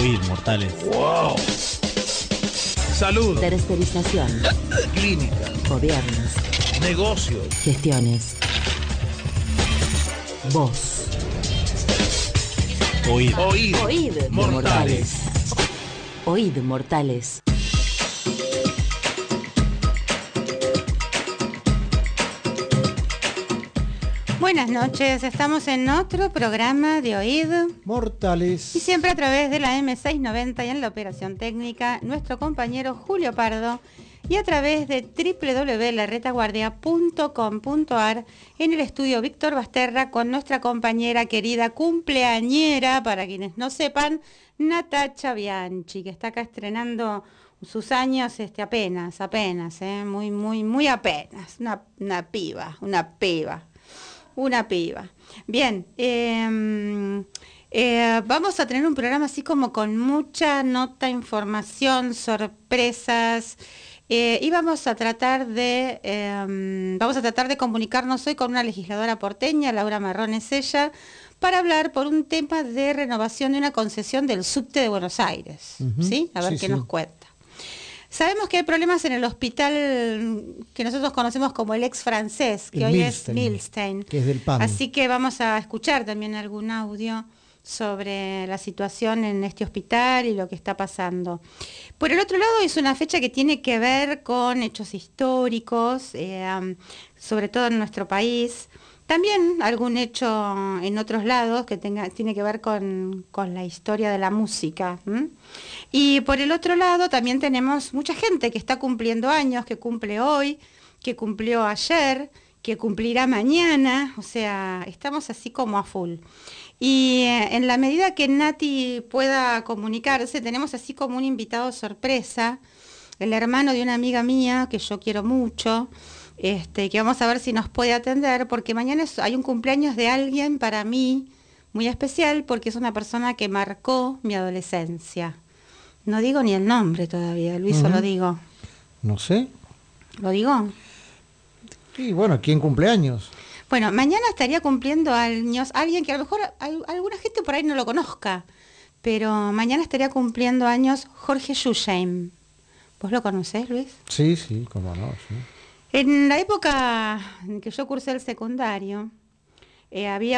Oíd, mortales. ¡Wow! Salud. Tercerización. Clínica. Gobiernos. Negocios. Gestiones. Voz. Oíd. Oíd. Oíd. Mortales. Oíd, mortales. Buenas noches, estamos en otro programa de Oíd Mortales. y siempre a través de la M690 y en la operación técnica nuestro compañero Julio Pardo y a través de www.laretaguardia.com.ar en el estudio Víctor Basterra con nuestra compañera querida cumpleañera, para quienes no sepan, Natacha Bianchi, que está acá estrenando sus años apenas, muy apenas, una piba. Bien, vamos a tener un programa así como con mucha nota, información, sorpresas, y vamos a tratar de comunicarnos hoy con una legisladora porteña, Laura Marrón es ella, para hablar por un tema de renovación de una concesión del subte de Buenos Aires, ¿sí? A ver qué nos cuenta. Sabemos que hay problemas en el hospital que nosotros conocemos como el ex francés, que hoy es Milstein, que es del PAN. Así que vamos a escuchar también algún audio sobre la situación en este hospital y lo que está pasando. Por el otro lado, es una fecha que tiene que ver con hechos históricos, sobre todo en nuestro país. También algún hecho en otros lados que tiene que ver con la historia de la música. Y por el otro lado también tenemos mucha gente que está cumpliendo años, que cumple hoy, que cumplió ayer, que cumplirá mañana, o sea, estamos así como a full. Y en la medida que Nati pueda comunicarse, tenemos así como un invitado sorpresa, el hermano de una amiga mía que yo quiero mucho, que vamos a ver si nos puede atender, porque mañana hay un cumpleaños de alguien para mí muy especial, porque es una persona que marcó mi adolescencia. No digo ni el nombre todavía, Luis, o lo digo. No sé. ¿Lo digo? Y bueno, ¿quién cumple años? Bueno, mañana estaría cumpliendo años alguien que a lo mejor alguna gente por ahí no lo conozca, pero mañana estaría cumpliendo años Jorge Schusheim. ¿Vos lo conocés, Luis? Sí, cómo no, sí. En la época en que yo cursé el secundario, había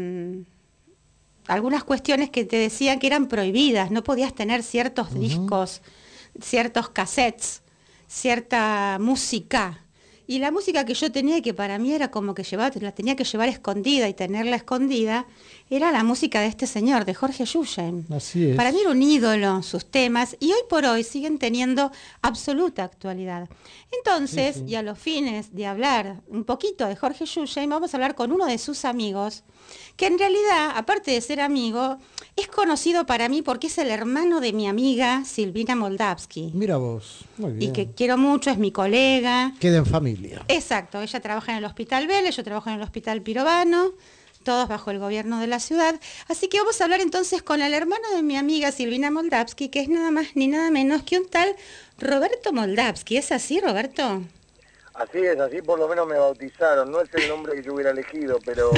algunas cuestiones que te decían que eran prohibidas, no podías tener ciertos discos, ciertos cassettes, cierta música. Y la música que yo tenía, que para mí era como que la tenía que llevar escondida y tenerla escondida, era la música de este señor, de Jorge Schusheim. Así es. Para mí era un ídolo sus temas, y hoy por hoy siguen teniendo absoluta actualidad. Entonces, y a los fines de hablar un poquito de Jorge Schusheim, vamos a hablar con uno de sus amigos, que en realidad, aparte de ser amigo, es conocido para mí porque es el hermano de mi amiga Silvina Moldavsky. Mira vos, muy bien. Y que quiero mucho, es mi colega. Queda en familia. Exacto, ella trabaja en el Hospital Vélez, yo trabajo en el Hospital Pirovano, todos bajo el gobierno de la ciudad. Así que vamos a hablar entonces con el hermano de mi amiga Silvina Moldavsky, que es nada más ni nada menos que un tal Roberto Moldavsky. ¿Es así, Roberto? Así es, así por lo menos me bautizaron. No es el nombre que yo hubiera elegido, pero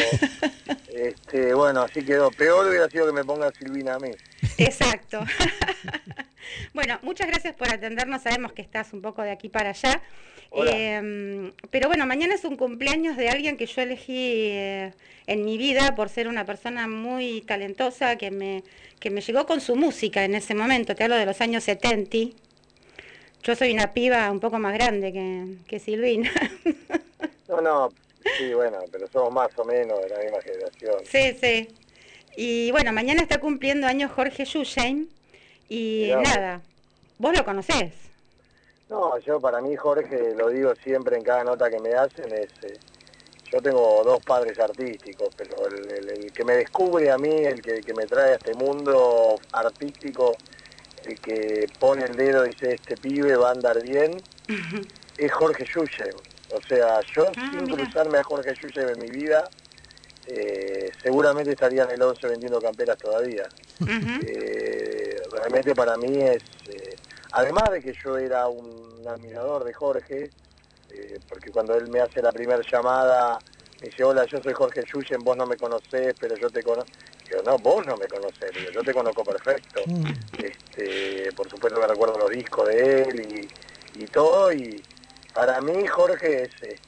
bueno, así quedó. Peor hubiera sido que me pongan Silvina a mí. Exacto. Bueno, muchas gracias por atendernos. Sabemos que estás un poco de aquí para allá. Pero bueno, mañana es un cumpleaños de alguien que yo elegí en mi vida por ser una persona muy talentosa que me llegó con su música en ese momento. Te hablo de los años 70. Yo soy una piba un poco más grande que Silvina. No, sí, bueno, pero somos más o menos de la misma generación. Sí. Y bueno, mañana está cumpliendo años Jorge Schusheim. Y Mirá, nada, vos lo conocés. No, yo para mí, Jorge, lo digo siempre en cada nota que me hacen, yo tengo dos padres artísticos, pero el que me descubre a mí, el que me trae a este mundo artístico, el que pone el dedo y dice, este pibe va a andar bien, es Jorge Schusheim. O sea, yo sin cruzarme a Jorge Schusheim en mi vida, seguramente estaría en el 11 vendiendo camperas todavía. Realmente para mí es, además de que yo era un admirador de Jorge, porque cuando él me hace la primera llamada, me dice, hola, yo soy Jorge Schusheim, vos no me conocés, pero yo te conozco. Digo, no, vos no me conocés, digo, yo te conozco perfecto. por supuesto que recuerdo los discos de él y todo, y para mí Jorge es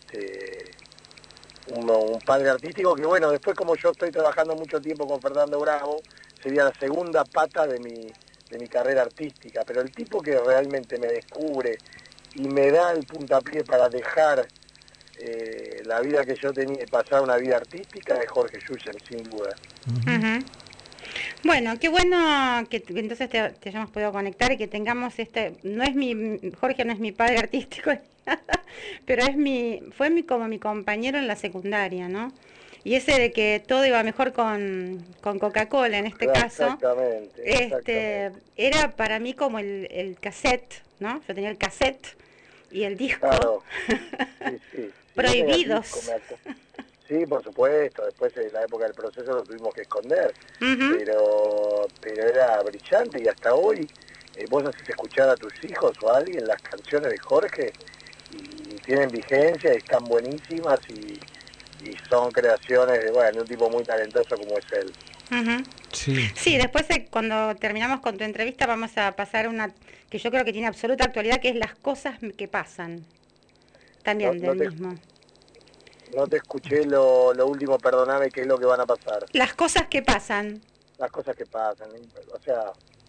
un padre artístico que, bueno, después como yo estoy trabajando mucho tiempo con Fernando Bravo, sería la segunda pata de mi carrera artística, pero el tipo que realmente me descubre y me da el puntapié para dejar la vida que yo tenía y pasar una vida artística es Jorge Schuller, sin duda. Ujú. Bueno, qué bueno que entonces te hayamos podido conectar y que tengamos Jorge no es mi padre artístico, pero fue mi compañero en la secundaria, ¿no? Y ese de que todo iba mejor con Coca-Cola en este caso, Exactamente. era para mí como el cassette, ¿no? Yo tenía el cassette y el disco. Claro. Sí. Prohibidos. Sí, por supuesto, después en la época del proceso lo tuvimos que esconder, Ujú. pero era brillante y hasta hoy vos haces escuchar a tus hijos o a alguien las canciones de Jorge y tienen vigencia y están buenísimas y son creaciones de un tipo muy talentoso como es él. Ujú. Sí. Sí, después cuando terminamos con tu entrevista vamos a pasar una que yo creo que tiene absoluta actualidad, que es las cosas que pasan. También No del mismo. No te escuché lo último, perdóname, ¿qué es lo que van a pasar? Las cosas que pasan. Las cosas que pasan, o sea,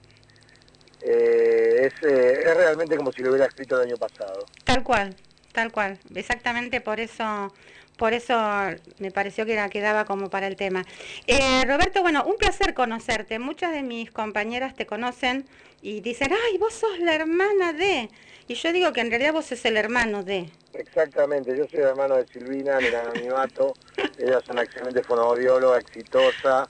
es realmente como si lo hubiera escrito el año pasado. Tal cual. Exactamente por eso me pareció que quedaba como para el tema. Roberto, bueno, un placer conocerte. Muchas de mis compañeras te conocen y dicen, ay, vos sos la hermana de... Y yo digo que en realidad vos sos el hermano de... Exactamente, yo soy el hermano de Silvina, en el anonimato. Ella es una excelente fonoaudióloga, exitosa,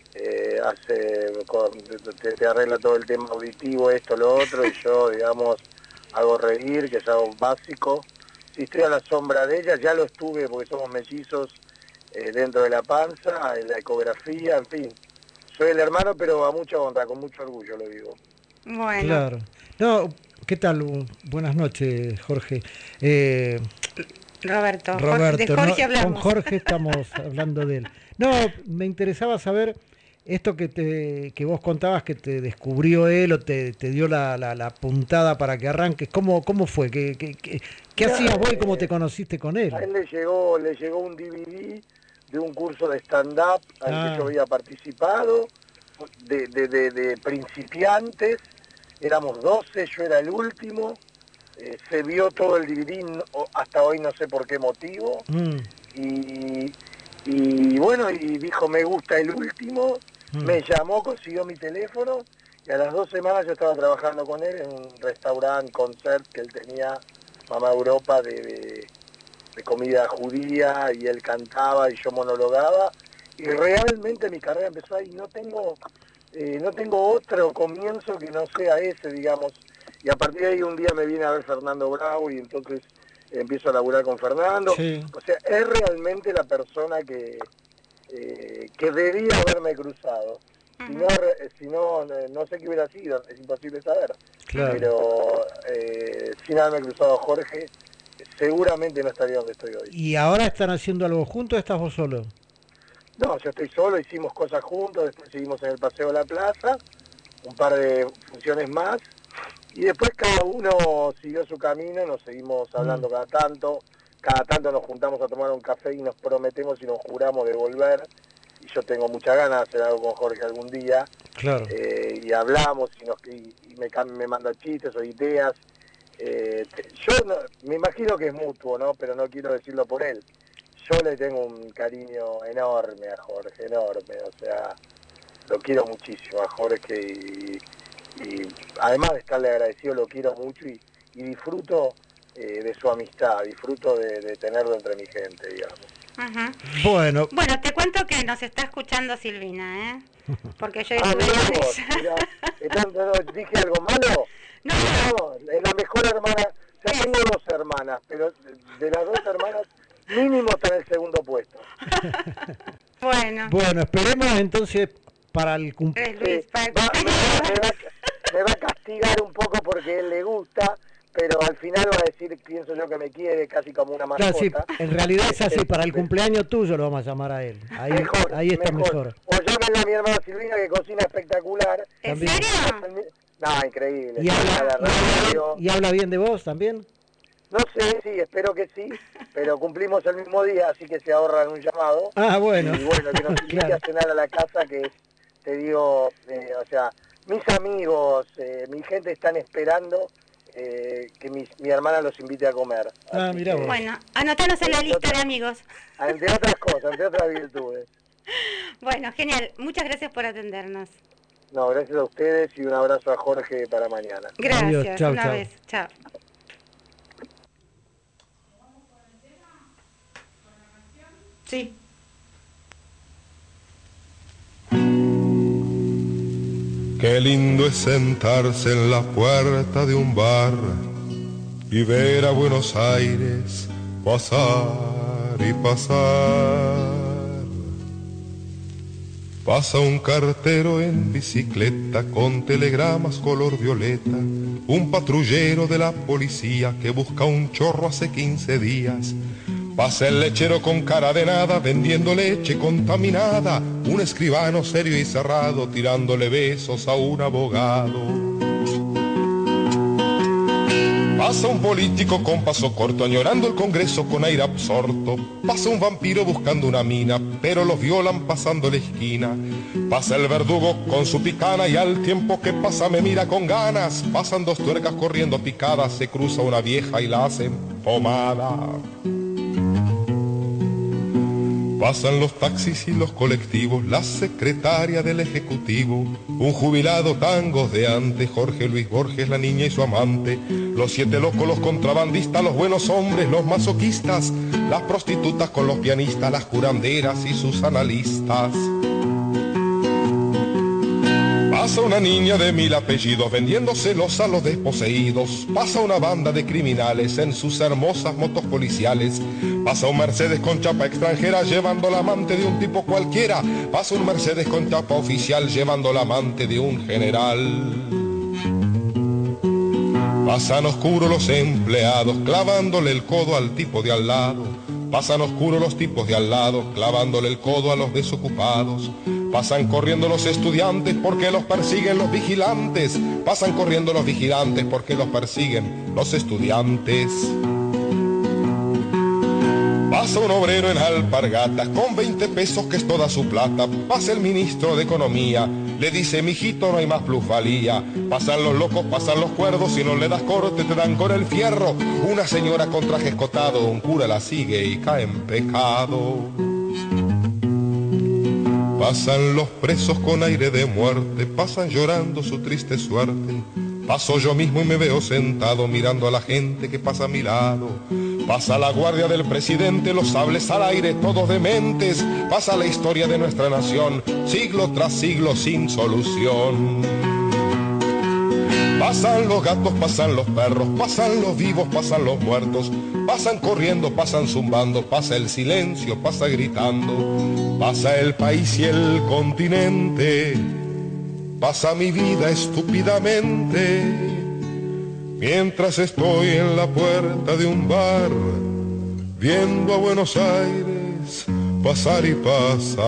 te arregla todo el tema auditivo, esto, lo otro, y yo, digamos, hago reír, que es algo básico. Si estoy a la sombra de ella, ya lo estuve porque somos mellizos dentro de la panza, en la ecografía, en fin. Soy el hermano, pero a mucha honra, con mucho orgullo lo digo. Bueno, Claro. No, ¿qué tal? Buenas noches, Jorge. Roberto, Roberto, de Jorge no, hablamos. con Jorge estamos hablando de él. No, me interesaba saber esto que vos contabas, que te descubrió él o te dio la puntada para que arranques. ¿Cómo fue? ¿Qué hacías vos y cómo te conociste con él? A él le llegó un DVD de un curso de stand-up al que yo había participado, de principiantes, éramos 12, yo era el último, se vio todo el DVD, hasta hoy no sé por qué motivo, y bueno, y dijo, me gusta el último, me llamó, consiguió mi teléfono, y a las 2 semanas yo estaba trabajando con él en un restaurante, concert que él tenía, Mamá Europa, de comida judía, y él cantaba y yo monologaba, y realmente mi carrera empezó ahí. No tengo otro comienzo que no sea ese, digamos, y a partir de ahí un día me viene a ver Fernando Bravo y entonces empiezo a laburar con Fernando. Sí. O sea, es realmente la persona que debía haberme cruzado. Si no, no sé qué hubiera sido, es imposible saber. Claro. Pero sin haberme cruzado a Jorge, seguramente no estaría donde estoy hoy. ¿Y ahora están haciendo algo juntos o estás vos solo? No, yo estoy solo, hicimos cosas juntos, después seguimos en el Paseo de la Plaza, un par de funciones más, y después cada uno siguió su camino, nos seguimos hablando cada tanto nos juntamos a tomar un café y nos prometemos y nos juramos de volver, y yo tengo muchas ganas de hacer algo con Jorge algún día, Claro. y hablamos y me manda chistes o ideas. Me imagino que es mutuo, ¿no? Pero no quiero decirlo por él. Yo le tengo un cariño enorme a Jorge, enorme, o sea, lo quiero muchísimo a Jorge y además de estarle agradecido, lo quiero mucho y disfruto de su amistad, disfruto de tenerlo entre mi gente, digamos. Ujú. Bueno, Bueno, te cuento que nos está escuchando Silvina, ¿eh? Porque yo Ah, estuve mirá con vos, ella. mirá. Entonces, ¿dije algo malo? No, es la mejor hermana. O sea, tengo 2 hermanas, pero de las 2 hermanas, mínimo está en el segundo puesto. Bueno, esperemos entonces para el cumpleaños. Luis, para el Me cumpleaños. va a castigar un poco porque a él le gusta, pero al final va a decir, pienso yo que me quiere, casi como una mascota. Claro, sí, en realidad es así, para el cumpleaños tuyo lo vamos a llamar a él. Ahí está mejor. O llámenle a mi hermana Silvina, que cocina espectacular. ¿En También. serio? No, increíble. ¿Y La radio. habla bien de vos también? No sé, sí, espero que sí, pero cumplimos el mismo día, así que se ahorran un llamado. Ah, bueno. Y bueno, que nos invite Claro. a cenar a la casa, que es, te digo, o sea, mis amigos, mi gente están esperando que mi hermana los invite a comer. Ah, Así mirá que, vos. Bueno, anotanos en la lista de amigos. entre otras cosas, entre otras virtudes. Bueno, genial. Muchas gracias por atendernos. No, gracias a ustedes y un abrazo a Jorge para mañana. Gracias. Adiós, chau, Una chau. vez. Chao. Sí. Qué lindo es sentarse en la puerta de un bar y ver a Buenos Aires pasar y pasar. Pasa un cartero en bicicleta con telegramas color violeta, un patrullero de la policía que busca un chorro hace 15 días. Pasa el lechero con cara de nada, vendiendo leche contaminada, un escribano serio y cerrado, tirándole besos a un abogado. Pasa un político con paso corto, añorando el Congreso con aire absorto. Pasa un vampiro buscando una mina, pero los violan pasando la esquina. Pasa el verdugo con su picana y al tiempo que pasa me mira con ganas. Pasan dos tuercas corriendo picadas, se cruza una vieja y la hacen pomada. Pasan los taxis y los colectivos, la secretaria del ejecutivo, un jubilado tangos de antes, Jorge Luis Borges, la niña y su amante, los 7 locos, los contrabandistas, los buenos hombres, los masoquistas, las prostitutas con los pianistas, las curanderas y sus analistas. Pasa una niña de 1000 apellidos vendiéndoselos a los desposeídos. Pasa una banda de criminales en sus hermosas motos policiales. Pasa un Mercedes con chapa extranjera llevando la amante de un tipo cualquiera. Pasa un Mercedes con chapa oficial llevando la amante de un general. Pasan oscuros los empleados clavándole el codo al tipo de al lado. Pasan oscuros los tipos de al lado clavándole el codo a los desocupados. Pasan corriendo los estudiantes porque los persiguen los vigilantes. Pasan corriendo los vigilantes porque los persiguen los estudiantes. Pasa un obrero en alpargatas con 20 pesos que es toda su plata. Pasa el ministro de Economía, le dice mijito no hay más plusvalía. Pasan los locos, pasan los cuerdos, si no le das corte te dan con el fierro. Una señora con traje escotado, un cura la sigue y cae en pecado. Pasan los presos con aire de muerte, pasan llorando su triste suerte. Paso yo mismo y me veo sentado mirando a la gente que pasa a mi lado. Pasa la guardia del presidente, los sables al aire, todos dementes. Pasa la historia de nuestra nación, siglo tras siglo sin solución. Pasan los gatos, pasan los perros, pasan los vivos, pasan los muertos. Pasan corriendo, pasan zumbando, pasa el silencio, pasa gritando. Pasa el país y el continente, pasa mi vida estúpidamente, mientras estoy en la puerta de un bar, viendo a Buenos Aires pasar y pasar.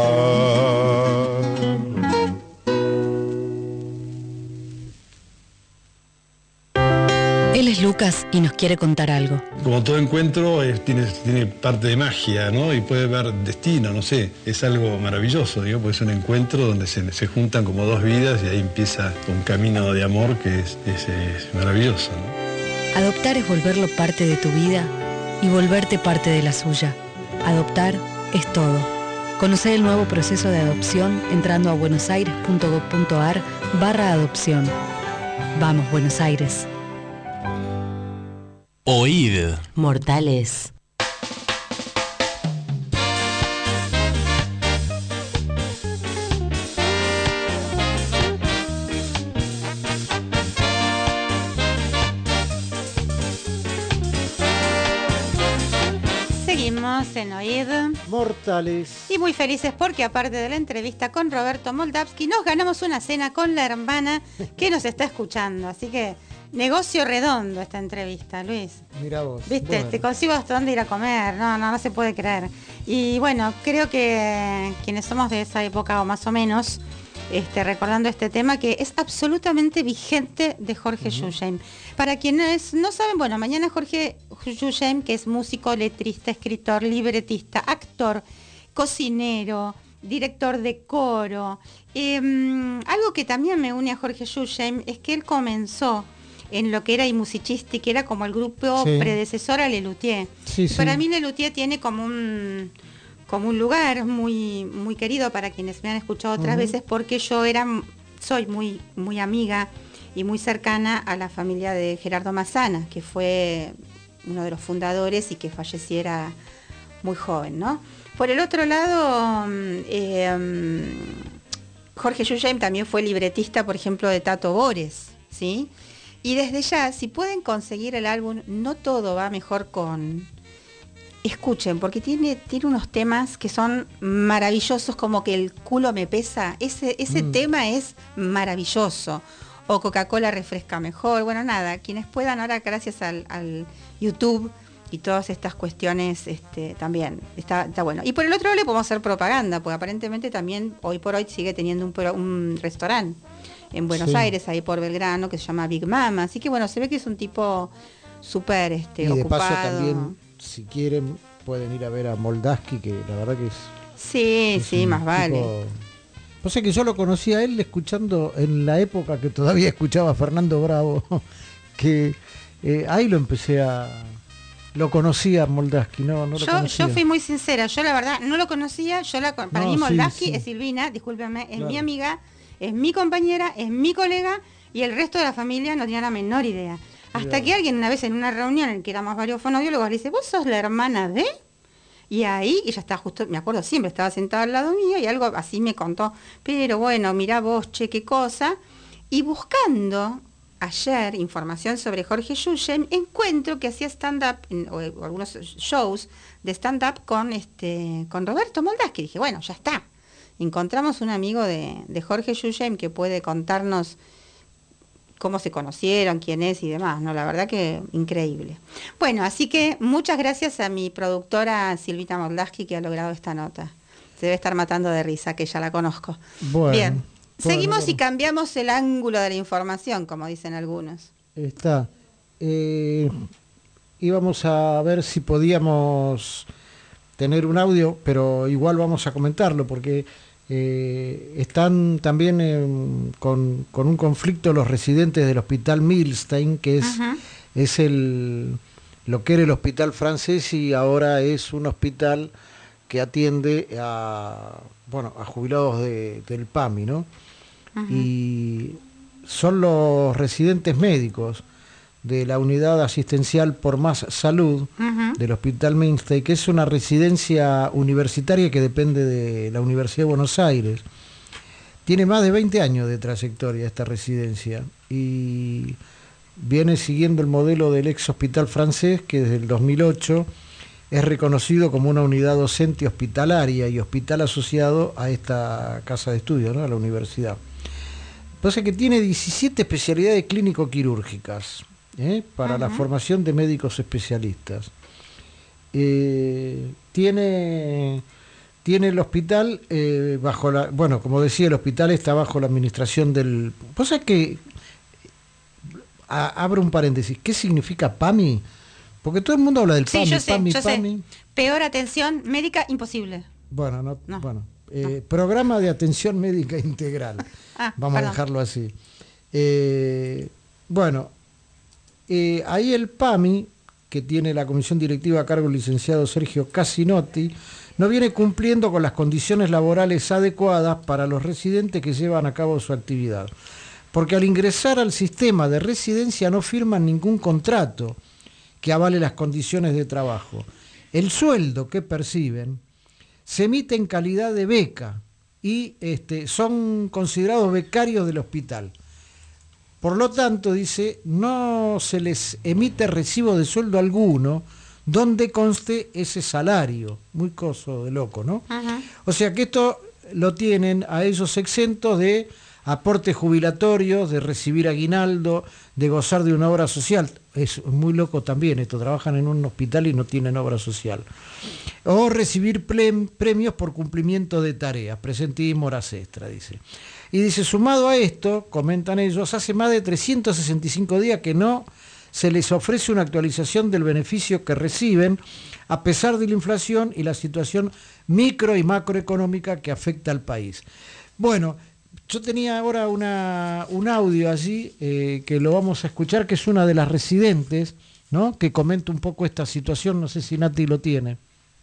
Él es Lucas y nos quiere contar algo. Como todo encuentro tiene parte de magia, ¿no? Y puede haber destino, no sé. Es algo maravilloso, digo, porque es un encuentro donde se juntan como dos vidas y ahí empieza un camino de amor que es maravilloso, ¿no? Adoptar es volverlo parte de tu vida y volverte parte de la suya. Adoptar es todo. Conocer el nuevo proceso de adopción entrando a buenosaires.gov.ar/adopción. Vamos, Buenos Aires. Oíd. Mortales. Seguimos en Oíd. Mortales. Y muy felices porque aparte de la entrevista con Roberto Moldavsky, nos ganamos una cena con la hermana que nos está escuchando. Así que negocio redondo esta entrevista, Luis. Mirá vos. Viste, Bueno. te consigo hasta dónde ir a comer. No se puede creer. Y bueno, creo que quienes somos de esa época o más o menos, recordando este tema que es absolutamente vigente de Jorge Schulheim. Para quienes no saben, bueno, mañana Jorge Schulheim, que es músico, letrista, escritor, libretista, actor, cocinero, director de coro. Algo que también me une a Jorge Schulheim es que él comenzó en lo que era Musicisti, que era como el grupo predecesor a Lelutier. Sí, sí. Para mí Lelutier tiene como un lugar muy, muy querido para quienes me han escuchado otras veces, porque yo soy muy, muy amiga y muy cercana a la familia de Gerardo Massana, que fue uno de los fundadores y que falleciera muy joven, ¿no? Por el otro lado, Jorge Schulheim también fue libretista, por ejemplo, de Tato Bores, ¿sí? Y desde ya, si pueden conseguir el álbum No Todo Va Mejor Con... Escuchen, porque tiene unos temas que son maravillosos, como que el culo me pesa. Ese tema es maravilloso. O Coca-Cola refresca mejor. Bueno, nada, quienes puedan ahora, gracias al YouTube y todas estas cuestiones, también está bueno. Y por el otro lado le podemos hacer propaganda, porque aparentemente también hoy por hoy sigue teniendo un restaurante en Buenos Aires, ahí por Belgrano, que se llama Big Mama. Así que bueno, se ve que es un tipo súper y de ocupado. paso también, si quieren, pueden ir a ver a Moldaski, que la verdad que es... Sí, más vale. O sea que yo lo conocí a él escuchando en la época que todavía escuchaba a Fernando Bravo, que ahí lo conocía a Moldaski, no lo conocía. Yo fui muy sincera, yo la verdad no lo conocía, para mí Moldaski es Silvina, discúlpeme, es mi amiga, es mi compañera, es mi colega, y el resto de la familia no tenía la menor idea. Hasta que alguien una vez en una reunión en que éramos varios fonoaudiólogos le dice, ¿vos sos la hermana de...? Y ahí ella estaba justo, me acuerdo siempre, estaba sentada al lado mío y algo así me contó, pero bueno, mirá vos, che, qué cosa. Y buscando ayer información sobre Jorge Schulheim, encuentro que hacía stand-up, o algunos shows de stand-up con Roberto Moldaski. Dije, bueno, ya está. Encontramos un amigo de Jorge Schulheim que puede contarnos cómo se conocieron, quién es y demás, ¿no? La verdad que increíble. Bueno, así que muchas gracias a mi productora Silvina Moldaski, que ha logrado esta nota. Se debe estar matando de risa, que ya la conozco. Bueno, bien, seguimos y cambiamos el ángulo de la información, como dicen algunos. Está. Íbamos a ver si podíamos tener un audio, pero igual vamos a comentarlo, porque... están también con un conflicto los residentes del hospital Milstein, que es lo que era el hospital francés y ahora es un hospital que atiende a jubilados del PAMI, ¿no? Y son los residentes médicos de la unidad asistencial por más salud del Hospital Milstein, que es una residencia universitaria que depende de la Universidad de Buenos Aires. Tiene más de 20 años de trayectoria esta residencia y viene siguiendo el modelo del ex hospital francés, que desde el 2008 es reconocido como una unidad docente hospitalaria y hospital asociado a esta casa de estudios, ¿no? A la universidad. Pasa que tiene 17 especialidades clínico-quirúrgicas, para la formación de médicos especialistas. Tiene el hospital como decía, el hospital está bajo la administración del... Pasa que, abro un paréntesis, ¿qué significa PAMI? Porque todo el mundo habla del PAMI, yo sé. PAMI. Peor atención médica imposible. Bueno, Programa de Atención Médica Integral. Vamos a dejarlo así. Ahí el PAMI, que tiene la comisión directiva a cargo del licenciado Sergio Casinotti, no viene cumpliendo con las condiciones laborales adecuadas para los residentes que llevan a cabo su actividad. Porque al ingresar al sistema de residencia no firman ningún contrato que avale las condiciones de trabajo. El sueldo que perciben se emite en calidad de beca y son considerados becarios del hospital. Por lo tanto, dice, no se les emite recibo de sueldo alguno donde conste ese salario. Muy coso de loco, ¿no? O sea que esto lo tienen a ellos exentos de aportes jubilatorios, de recibir aguinaldo, de gozar de una obra social. Es muy loco también esto, trabajan en un hospital y no tienen obra social. O recibir premios por cumplimiento de tareas, presentismo, horas extra, dice. Y dice, sumado a esto, comentan ellos, hace más de 365 días que no se les ofrece una actualización del beneficio que reciben, a pesar de la inflación y la situación micro y macroeconómica que afecta al país. Bueno, yo tenía ahora un audio allí que lo vamos a escuchar, que es una de las residentes, ¿no?, que comenta un poco esta situación. No sé si Nati lo tiene.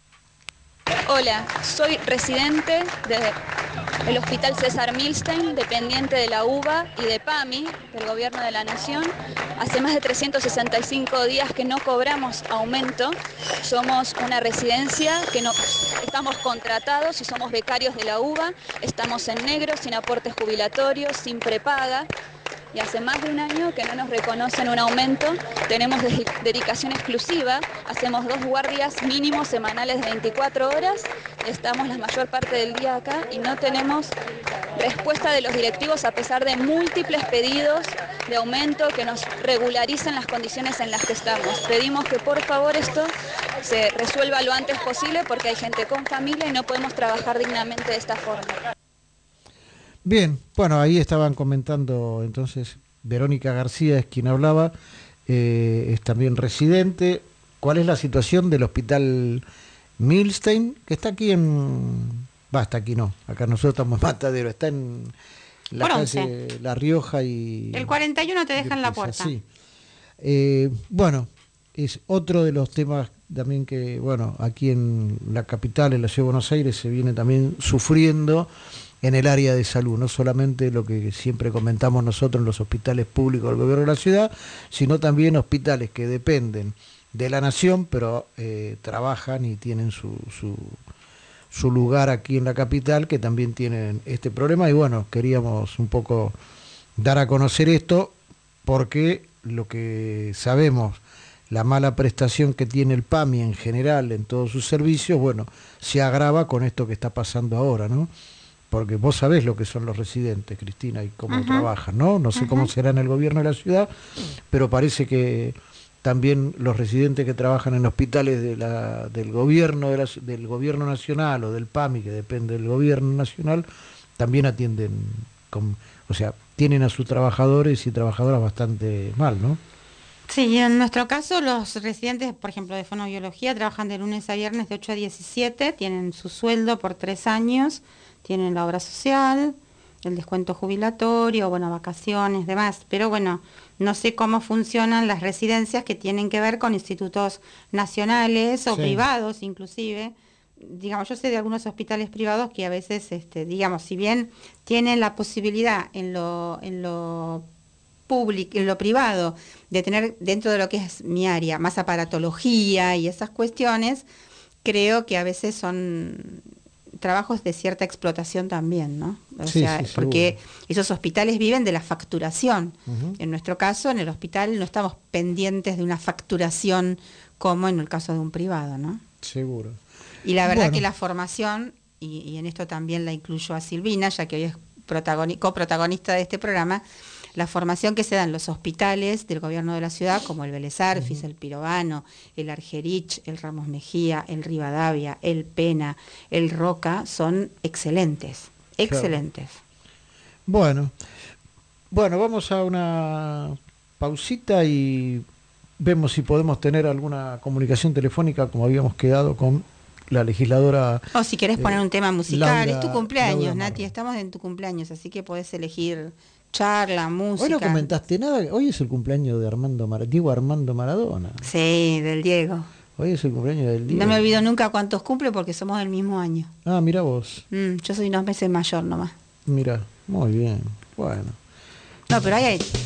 Hola, soy residente del Hospital César Milstein, dependiente de la UBA y de PAMI, del Gobierno de la Nación. Hace más de 365 días que no cobramos aumento. Somos una residencia que no estamos contratados y somos becarios de la UBA. Estamos en negro, sin aportes jubilatorios, sin prepaga. Y hace más de un año que no nos reconocen un aumento. Tenemos dedicación exclusiva, hacemos 2 guardias mínimos semanales de 24 horas, estamos la mayor parte del día acá y no tenemos respuesta de los directivos a pesar de múltiples pedidos de aumento que nos regularicen las condiciones en las que estamos. Pedimos que por favor esto se resuelva lo antes posible porque hay gente con familia y no podemos trabajar dignamente de esta forma. Bien, bueno, ahí estaban comentando entonces, Verónica García es quien hablaba, es también residente. ¿Cuál es la situación del Hospital Milstein? Que está aquí está aquí no, acá nosotros estamos en Matadero, está en la calle La Rioja y... El 41 te deja en la puerta. Sí. Bueno, es otro de los temas también que, bueno, aquí en la capital, en la ciudad de Buenos Aires, se viene también sufriendo en el área de salud, no solamente lo que siempre comentamos nosotros en los hospitales públicos del gobierno de la ciudad, sino también hospitales que dependen de la nación, pero trabajan y tienen su lugar aquí en la capital, que también tienen este problema. Y bueno, queríamos un poco dar a conocer esto, porque lo que sabemos, la mala prestación que tiene el PAMI en general en todos sus servicios, bueno, se agrava con esto que está pasando ahora, ¿no? Porque vos sabés lo que son los residentes, Cristina, y cómo trabajan, ¿no? No sé cómo será en el gobierno de la ciudad, pero parece que también los residentes que trabajan en hospitales del gobierno nacional o del PAMI, que depende del gobierno nacional, también atienden, tienen a sus trabajadores y trabajadoras bastante mal, ¿no? Sí, en nuestro caso los residentes, por ejemplo, de fonobiología, trabajan de lunes a viernes de 8 a 17, tienen su sueldo por 3 años, tienen la obra social, el descuento jubilatorio, bueno, vacaciones, demás. Pero bueno, no sé cómo funcionan las residencias que tienen que ver con institutos nacionales o privados inclusive. Digamos, yo sé de algunos hospitales privados que a veces, digamos, si bien tienen la posibilidad en lo público, en lo privado, de tener dentro de lo que es mi área más aparatología y esas cuestiones, creo que a veces son trabajos de cierta explotación también, ¿no? Porque esos hospitales viven de la facturación. En nuestro caso, en el hospital no estamos pendientes de una facturación como en el caso de un privado, ¿no? Seguro. Y la verdad que la formación, y en esto también la incluyo a Silvina, ya que hoy es coprotagonista de este programa, la formación que se da en los hospitales del gobierno de la ciudad, como el Vélez Arfiz, el Pirovano, el Argerich, el Ramos Mejía, el Rivadavia, el Pena, el Roca, son excelentes, excelentes. Claro. Bueno, vamos a una pausita y vemos si podemos tener alguna comunicación telefónica, como habíamos quedado con la legisladora. O si querés poner un tema musical, es tu cumpleaños, Laura Nati, estamos en tu cumpleaños, así que podés elegir charla, música. Hoy no comentaste nada, hoy es el cumpleaños de Diego Armando Maradona. Sí, del Diego. Hoy es el cumpleaños del Diego. No me olvido nunca cuántos cumple porque somos del mismo año. Ah, mira vos. Yo soy unos meses mayor nomás. Mira, muy bien, bueno. No, pero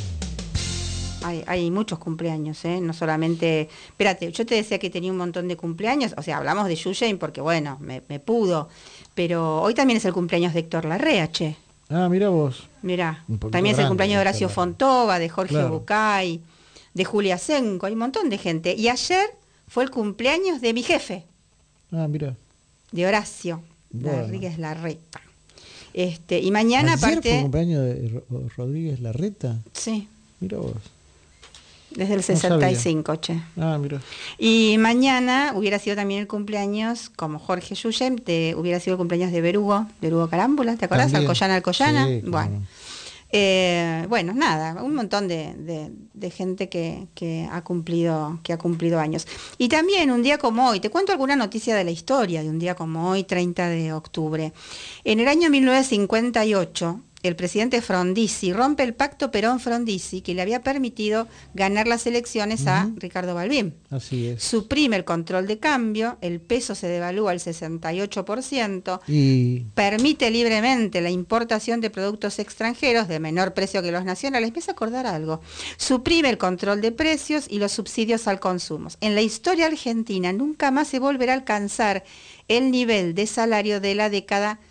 hay muchos cumpleaños, ¿eh? No solamente... Espérate, yo te decía que tenía un montón de cumpleaños, o sea, hablamos de Yuyen porque, bueno, me pudo, pero hoy también es el cumpleaños de Héctor Larrea, che. Ah, mira vos. Mirá, también es el cumpleaños de Horacio Fontova, de Jorge Bucay, de Julia Senco, hay un montón de gente. Y ayer fue el cumpleaños de mi jefe. Ah, mira. De Horacio Rodríguez Larreta. Y mañana ¿Ayer aparte... fue el cumpleaños de Rodríguez Larreta? Sí. Mira vos. desde el No sabía. 65, che. Ah, mira. Y mañana hubiera sido también el cumpleaños, como Jorge Yuyem, hubiera sido el cumpleaños de Berugo Carámbula, ¿te acordás? También. Alcoyana. Sí, Bueno. Bueno, nada, un montón de gente que ha cumplido años. Y también un día como hoy, te cuento alguna noticia de la historia de un día como hoy, 30 de octubre. En el año 1958, el presidente Frondizi rompe el pacto Perón-Frondizi que le había permitido ganar las elecciones a Ricardo Balbín. Así es. Suprime el control de cambio, el peso se devalúa al 68%, Y permite libremente la importación de productos extranjeros de menor precio que los nacionales. Me hace acordar algo. Suprime el control de precios y los subsidios al consumo. En la historia argentina nunca más se volverá a alcanzar el nivel de salario de la década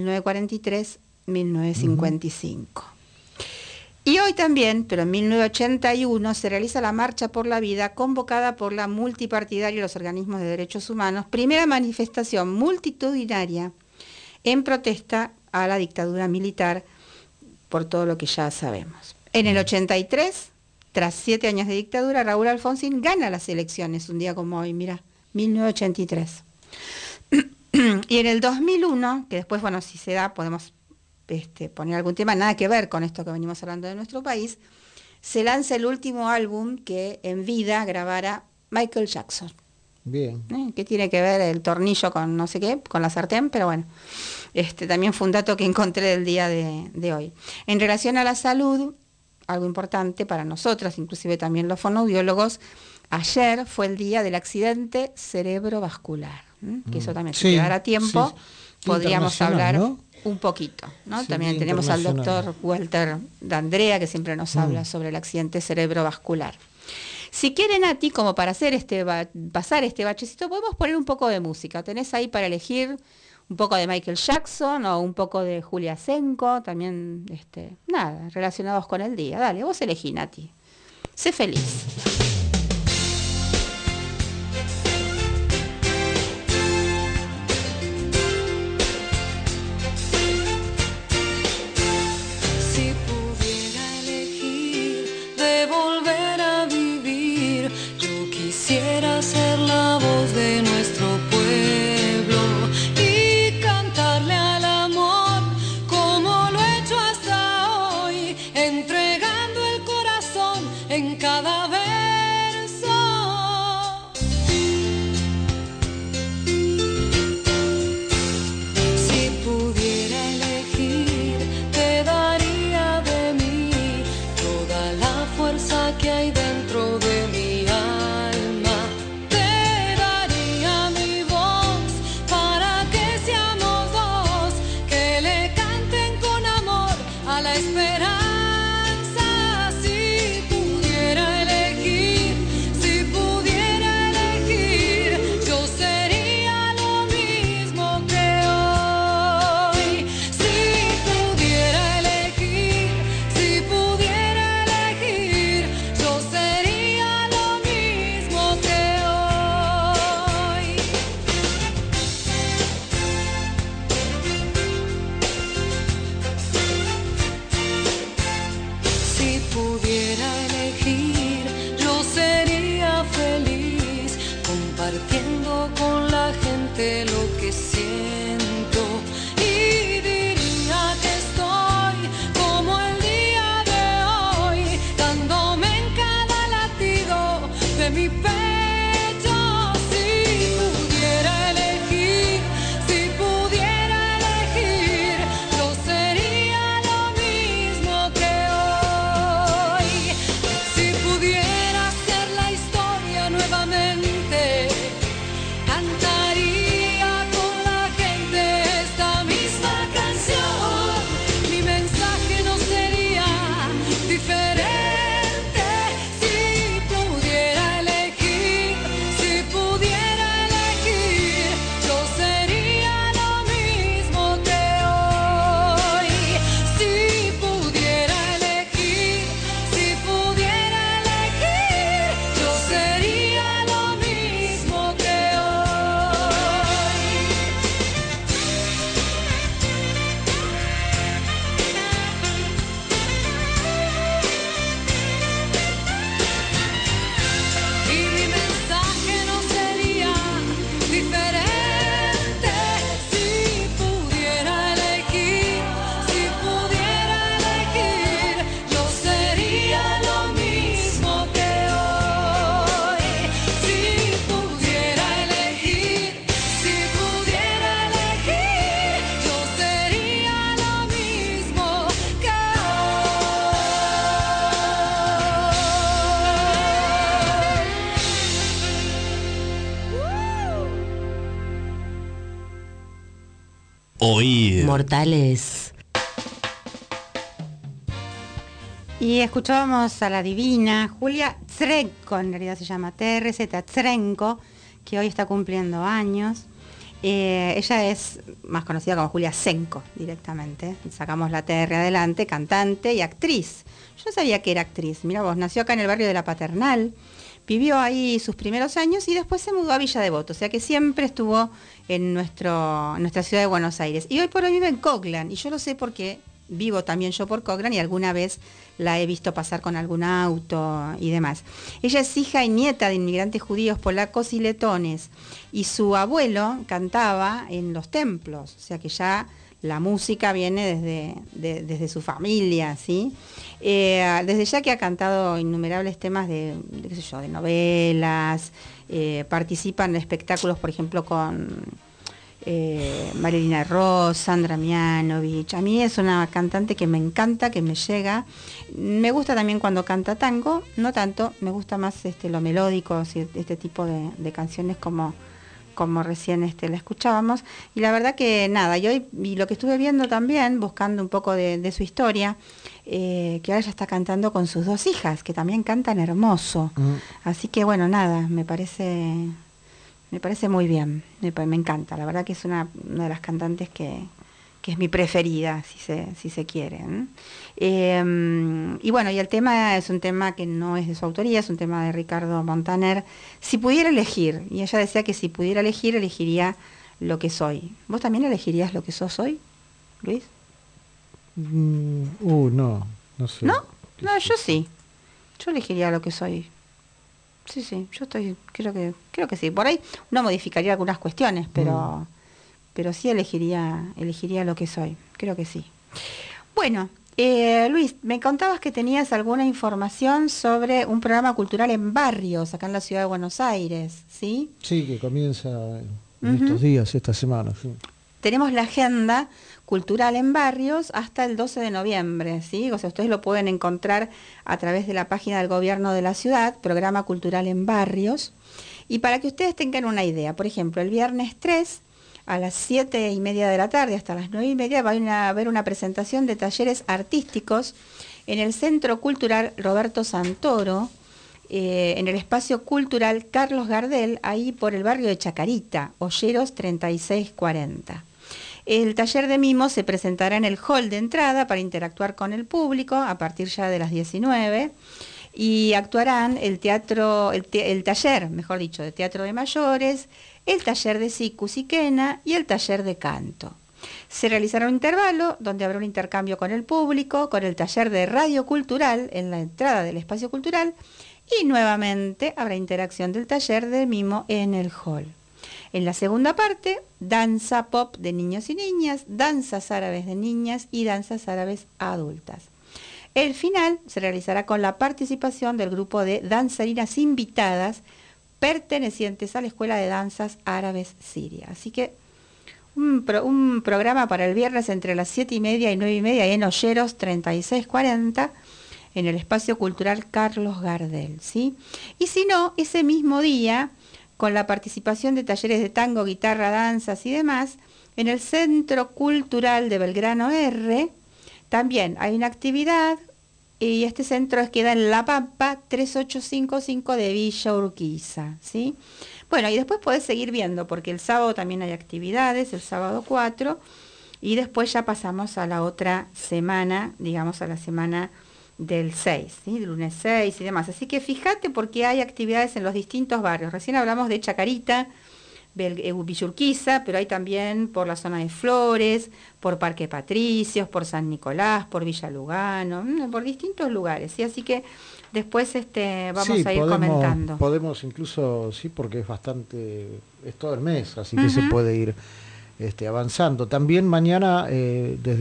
1953-1955. Y hoy también, pero en 1981, se realiza la Marcha por la Vida convocada por la Multipartidaria y los organismos de derechos humanos, primera manifestación multitudinaria en protesta a la dictadura militar por todo lo que ya sabemos. En el 83, tras 7 años de dictadura, Raúl Alfonsín gana las elecciones, un día como hoy, mira, 1983. Y en el 2001, que después, bueno, si se da, podemos poner algún tema, nada que ver con esto que venimos hablando de nuestro país, se lanza el último álbum que en vida grabara Michael Jackson. bien. ¿Qué tiene que ver el tornillo con no sé qué, con la sartén? Pero bueno, también fue un dato que encontré del día de hoy. En relación a la salud, algo importante para nosotros, inclusive también los fonoaudiólogos, ayer fue el día del accidente cerebrovascular, que eso también, si quedara tiempo, podríamos hablar, ¿no? un poquito, ¿no? Sí, También tenemos al internacional. doctor Walter D'Andrea, que siempre nos habla sobre el accidente cerebrovascular. Si quieren, a ti, como para hacer pasar este bachecito, podemos poner un poco de música. Tenés ahí para elegir un poco de Michael Jackson o un poco de Julia Senko, también, nada, relacionados con el día. Dale, vos elegí, Nati. Sé feliz. Si pudiera elegir de volver a vivir, yo quisiera ser la voz de nuestro pueblo y cantarle al amor como lo he hecho hasta hoy, entregando el corazón en cada verso. Oír. Mortales. Y escuchábamos a la divina Julia Trenko, en realidad se llama TRZ Trenko, que hoy está cumpliendo años. Ella es más conocida como Julia Senko directamente. Sacamos la TR adelante, cantante y actriz. Yo no sabía que era actriz. Mira vos, nació acá en el barrio de La Paternal, vivió ahí sus primeros años y después se mudó a Villa Devoto, o sea que siempre estuvo en nuestra ciudad de Buenos Aires. Y hoy por hoy vive en Coglan, y yo lo sé porque vivo también yo por Coglan y alguna vez la he visto pasar con algún auto y demás. Ella es hija y nieta de inmigrantes judíos polacos y letones, y su abuelo cantaba en los templos, o sea que ya la música viene desde su familia, ¿sí? Desde ya que ha cantado innumerables temas de qué sé yo, de novelas, participa en espectáculos, por ejemplo, con Marilina Ross, Sandra Mianovich. A mí es una cantante que me encanta, que me llega. Me gusta también cuando canta tango, no tanto, me gusta más lo melódico, este tipo de canciones como recién la escuchábamos. Y la verdad que nada, y lo que estuve viendo también, buscando un poco de su historia, que ahora ya está cantando con sus 2 hijas, que también cantan hermoso. Así que bueno, nada, me parece muy bien, me encanta. La verdad que es una de las cantantes que es mi preferida, si se quiere. Y bueno, y el tema es un tema que no es de su autoría, es un tema de Ricardo Montaner. Si pudiera elegir, y ella decía que si pudiera elegir, elegiría Lo que soy. ¿Vos también elegirías Lo que sos hoy, Luis? No sé. ¿No? No, yo sí. Yo elegiría Lo que soy. Sí, yo creo que sí. Por ahí no modificaría algunas cuestiones, pero sí elegiría Lo que soy. Creo que sí. Bueno, Luis, me contabas que tenías alguna información sobre un programa cultural en barrios acá en la ciudad de Buenos Aires, ¿sí? Sí, que comienza en estos días, esta semana. Sí. Tenemos la agenda cultural en barrios hasta el 12 de noviembre, ¿sí? O sea, ustedes lo pueden encontrar a través de la página del gobierno de la ciudad, programa cultural en barrios. Y para que ustedes tengan una idea, por ejemplo, el viernes 3 a las 7:30 de la tarde hasta las 9:30 va a haber una presentación de talleres artísticos en el Centro Cultural Roberto Santoro, en el espacio cultural Carlos Gardel, ahí por el barrio de Chacarita, Olleros 3640. El taller de mimo se presentará en el hall de entrada para interactuar con el público a partir ya de las 19 y actuarán el taller, mejor dicho, de teatro de mayores, el taller de sicu siquena y el taller de canto. Se realizará un intervalo donde habrá un intercambio con el público, con el taller de radio cultural en la entrada del espacio cultural y nuevamente habrá interacción del taller de mimo en el hall. En la segunda parte, danza pop de niños y niñas, danzas árabes de niñas y danzas árabes adultas. El final se realizará con la participación del grupo de danzarinas invitadas pertenecientes a la Escuela de Danzas Árabes Siria. Así que un programa para el viernes entre las 7:30 y 9:30 en Olleros 3640 en el espacio cultural Carlos Gardel, ¿sí? Y si no, ese mismo día, con la participación de talleres de tango, guitarra, danzas y demás, en el Centro Cultural de Belgrano R, también hay una actividad, y este centro queda en La Pampa 3855 de Villa Urquiza, ¿sí? Bueno, y después podés seguir viendo, porque el sábado también hay actividades, el sábado 4, y después ya pasamos a la otra semana, digamos a la semana del 6, ¿sí? Del lunes 6 y demás. Así que fíjate porque hay actividades en los distintos barrios. Recién hablamos de Chacarita, Villa Urquiza, pero hay también por la zona de Flores, por Parque Patricios, por San Nicolás, por Villa Lugano, por distintos lugares, ¿sí? Así que después vamos a ir comentando. Podemos incluso, sí, porque es todo el mes, así que se puede ir avanzando. También mañana, desde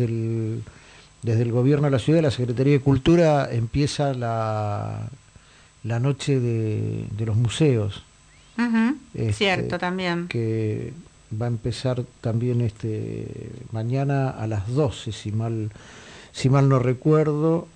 el gobierno de la ciudad, la Secretaría de Cultura, empieza la noche de los museos. Cierto, también. Que va a empezar también mañana a las 12, si mal no recuerdo,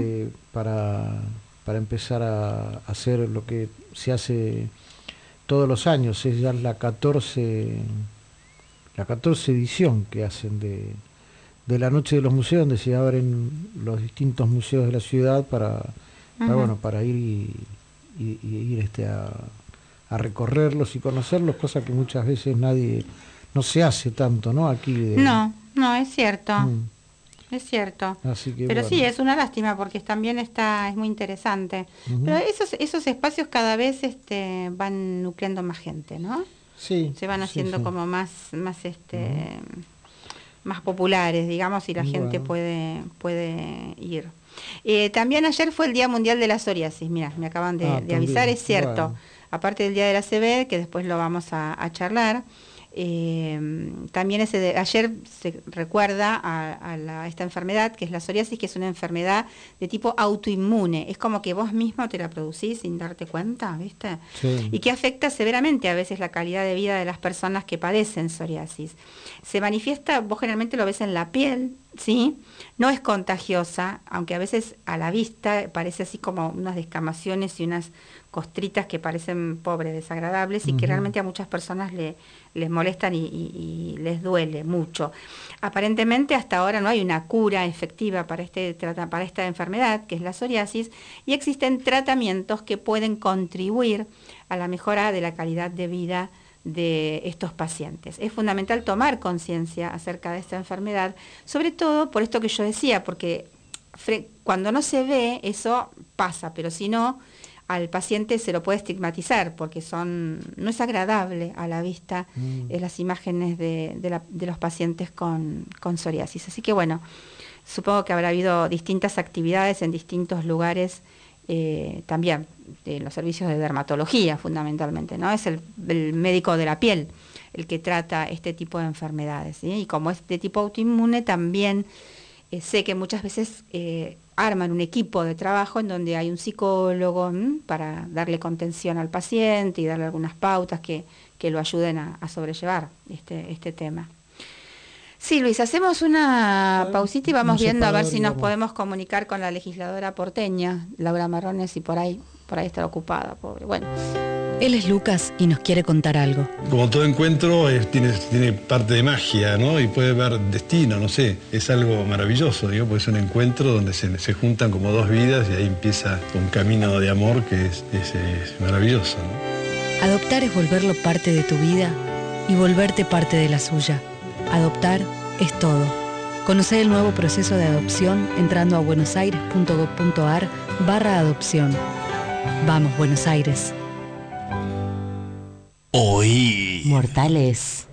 para empezar a hacer lo que se hace todos los años. Es ya la 14 la 14 edición que hacen de la Noche de los Museos, donde se abren los distintos museos de la ciudad para ir y ir a recorrerlos y conocerlos, cosa que muchas veces no se hace tanto, ¿no? Aquí no, es cierto. Es cierto. Así que, pero bueno. sí, es una lástima porque también es muy interesante. Pero esos espacios cada vez van nucleando más gente, ¿no? Sí. Se van haciendo como más populares, digamos, y la gente puede ir. También ayer fue el Día Mundial de la Psoriasis. Mira, me acaban de avisar, es cierto. Bueno. Aparte del Día de la CB, que después lo vamos a charlar. También ayer se recuerda a esta enfermedad que es la psoriasis, que es una enfermedad de tipo autoinmune, es como que vos mismo te la producís sin darte cuenta, ¿viste? Sí. Y que afecta severamente a veces la calidad de vida de las personas que padecen psoriasis. Se manifiesta, vos generalmente lo ves en la piel, ¿sí? No es contagiosa, aunque a veces a la vista parece así como unas descamaciones y unas costritas que parecen pobres, desagradables, y que realmente a muchas personas les molestan y les duele mucho. Aparentemente hasta ahora no hay una cura efectiva para esta enfermedad, que es la psoriasis, y existen tratamientos que pueden contribuir a la mejora de la calidad de vida de estos pacientes. Es fundamental tomar conciencia acerca de esta enfermedad, sobre todo por esto que yo decía, porque cuando no se ve eso pasa, pero si no, al paciente se lo puede estigmatizar porque no es agradable a la vista las imágenes de los pacientes con psoriasis. Así que bueno, supongo que habrá habido distintas actividades en distintos lugares, también en los servicios de dermatología fundamentalmente, ¿no? Es el médico de la piel el que trata este tipo de enfermedades, ¿sí? Y como es de tipo autoinmune también sé que muchas veces arman un equipo de trabajo en donde hay un psicólogo para darle contención al paciente y darle algunas pautas que lo ayuden a sobrellevar este tema. Sí, Luis, hacemos una pausita y vamos viendo a ver si nos podemos comunicar con la legisladora porteña, Laura Marrones, y por ahí está ocupada, pobre. Bueno. Él es Lucas y nos quiere contar algo. Como todo encuentro tiene parte de magia, ¿no? Y puede haber destino, no sé. Es algo maravilloso, porque es un encuentro donde se juntan como dos vidas y ahí empieza un camino de amor que es maravilloso, ¿no? Adoptar es volverlo parte de tu vida y volverte parte de la suya. Adoptar es todo. Conoce el nuevo proceso de adopción entrando a buenosaires.gov.ar/adopción. Vamos, Buenos Aires. Oí. Mortales.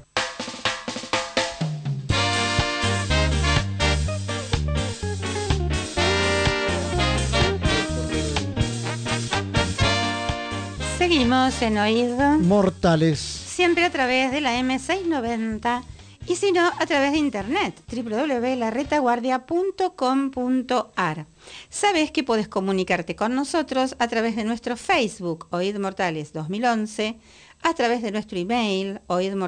Seguimos en Oído Mortales. siempre a través de la M690 y si no, a través de internet, www.laretaguardia.com.ar. Sabes que podés comunicarte con nosotros a través de nuestro Facebook, Oíd Mortales 2011, a través de nuestro email,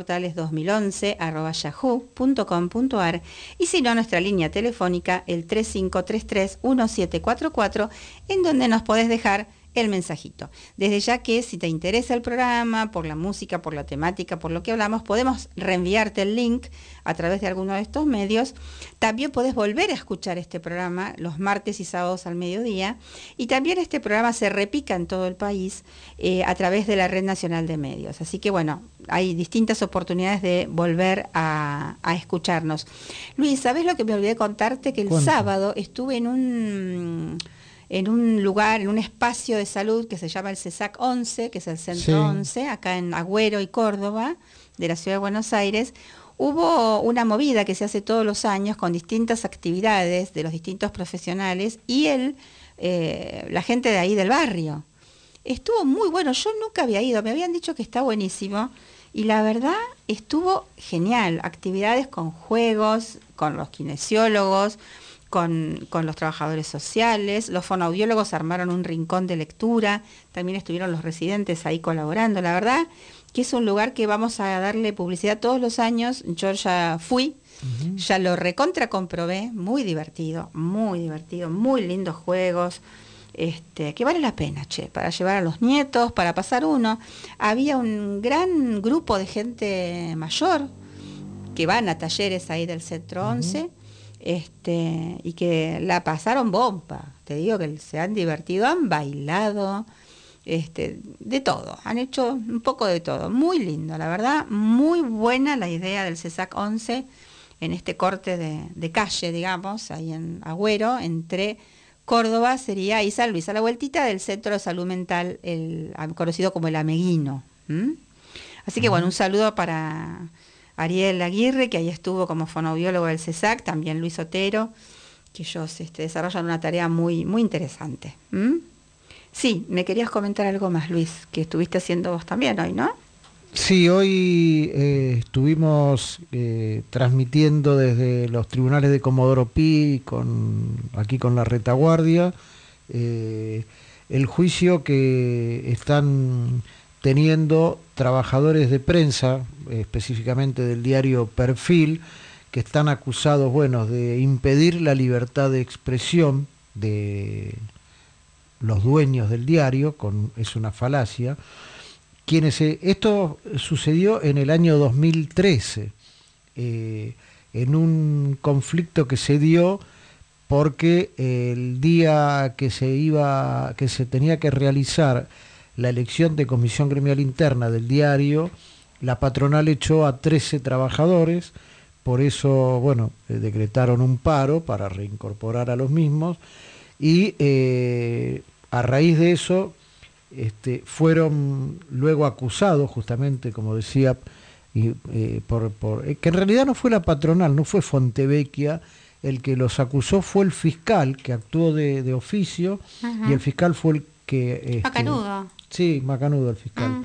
oidmortales2011@yahoo.com.ar, y si no, nuestra línea telefónica, el 3533-1744, en donde nos podés dejar el mensajito. Desde ya que si te interesa el programa, por la música, por la temática, por lo que hablamos, podemos reenviarte el link a través de alguno de estos medios. También podés volver a escuchar este programa los martes y sábados al mediodía, y también este programa se repica en todo el país a través de la Red Nacional de Medios. Así que bueno, hay distintas oportunidades de volver a escucharnos. Luis, ¿sabés lo que me olvidé contarte? Que el sábado estuve en un lugar, en un espacio de salud que se llama el CESAC 11, que es el Centro 11, acá en Agüero y Córdoba, de la Ciudad de Buenos Aires. Hubo una movida que se hace todos los años con distintas actividades de los distintos profesionales y la gente de ahí del barrio. Estuvo muy bueno, yo nunca había ido, me habían dicho que está buenísimo y la verdad estuvo genial. Actividades con juegos, con los kinesiólogos, con los trabajadores sociales, los fonoaudiólogos armaron un rincón de lectura, también estuvieron los residentes ahí colaborando. La verdad que es un lugar que vamos a darle publicidad todos los años. Yo ya fui, ya lo recontra comprobé, muy divertido, muy lindos juegos, que vale la pena, para llevar a los nietos, para pasar uno. Había un gran grupo de gente mayor, que van a talleres ahí del Centro 11, y que la pasaron bomba. Te digo que se han divertido, han bailado, de todo, han hecho un poco de todo. Muy lindo, la verdad, muy buena la idea del CESAC 11 en este corte de calle, digamos, ahí en Agüero, entre Córdoba, sería y San Luis, a la vueltita del Centro de Salud Mental, conocido como el Ameguino. Así que bueno, un saludo para Ariel Aguirre, que ahí estuvo como fonoaudiólogo del CESAC, también Luis Otero, que ellos desarrollan una tarea muy, muy interesante. Sí, me querías comentar algo más, Luis, que estuviste haciendo vos también hoy, ¿no? Sí, hoy estuvimos transmitiendo desde los tribunales de Comodoro Pi, aquí con la retaguardia, el juicio que están teniendo trabajadores de prensa, específicamente del diario Perfil, que están acusados, de impedir la libertad de expresión de los dueños del diario, es una falacia. Esto sucedió en el año 2013, en un conflicto que se dio porque el día que se tenía que realizar la elección de comisión gremial interna del diario, la patronal echó a 13 trabajadores, por eso, decretaron un paro para reincorporar a los mismos, y a raíz de eso fueron luego acusados, justamente, como decía, que en realidad no fue la patronal, no fue Fontevecchia, el que los acusó fue el fiscal, que actuó de oficio, y el fiscal fue el que... Macanudo. Sí, Macanudo el fiscal.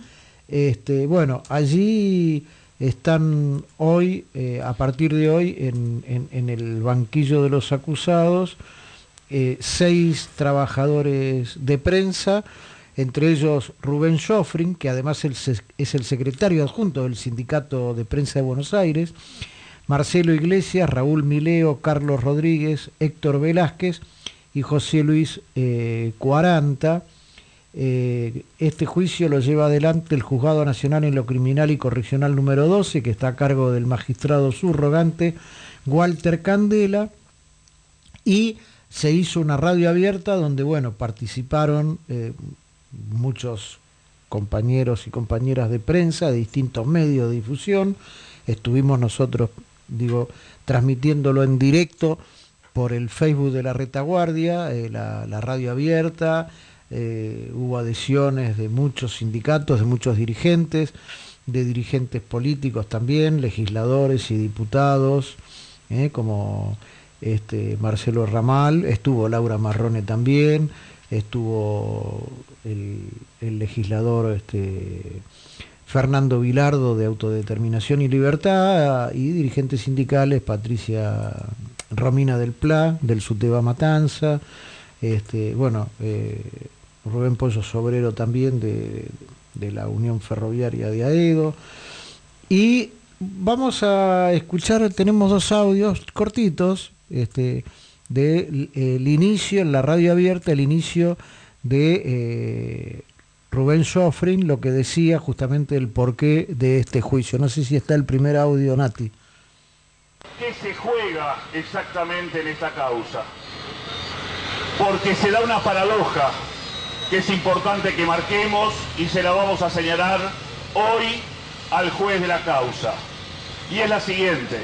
Allí están hoy, a partir de hoy, en el banquillo de los acusados, 6 trabajadores de prensa, entre ellos Rubén Joffrin, que además es el secretario adjunto del Sindicato de Prensa de Buenos Aires, Marcelo Iglesias, Raúl Mileo, Carlos Rodríguez, Héctor Velázquez y José Luis Cuaranta. Este juicio lo lleva adelante el Juzgado Nacional en lo Criminal y Correccional número 12, que está a cargo del magistrado subrogante Walter Candela, y se hizo una radio abierta donde participaron muchos compañeros y compañeras de prensa de distintos medios de difusión. Estuvimos nosotros, transmitiéndolo en directo por el Facebook de la retaguardia, la radio abierta. Hubo adhesiones de muchos sindicatos, de muchos dirigentes, de dirigentes políticos también, legisladores y diputados, como Marcelo Ramal, estuvo Laura Marrone también, estuvo el legislador Fernando Vilardo de Autodeterminación y Libertad, y dirigentes sindicales, Patricia Romina del Pla, del SUTEBA Matanza, Rubén Pollo Sobrero también de la Unión Ferroviaria de Aedo. Y vamos a escuchar, tenemos 2 audios cortitos, del inicio, en la radio abierta, el inicio de Rubén Joffrin, lo que decía justamente el porqué de este juicio. No sé si está el primer audio, Nati. ¿Qué se juega exactamente en esta causa? Porque se da una paradoja que es importante que marquemos y se la vamos a señalar hoy al juez de la causa. Y es la siguiente.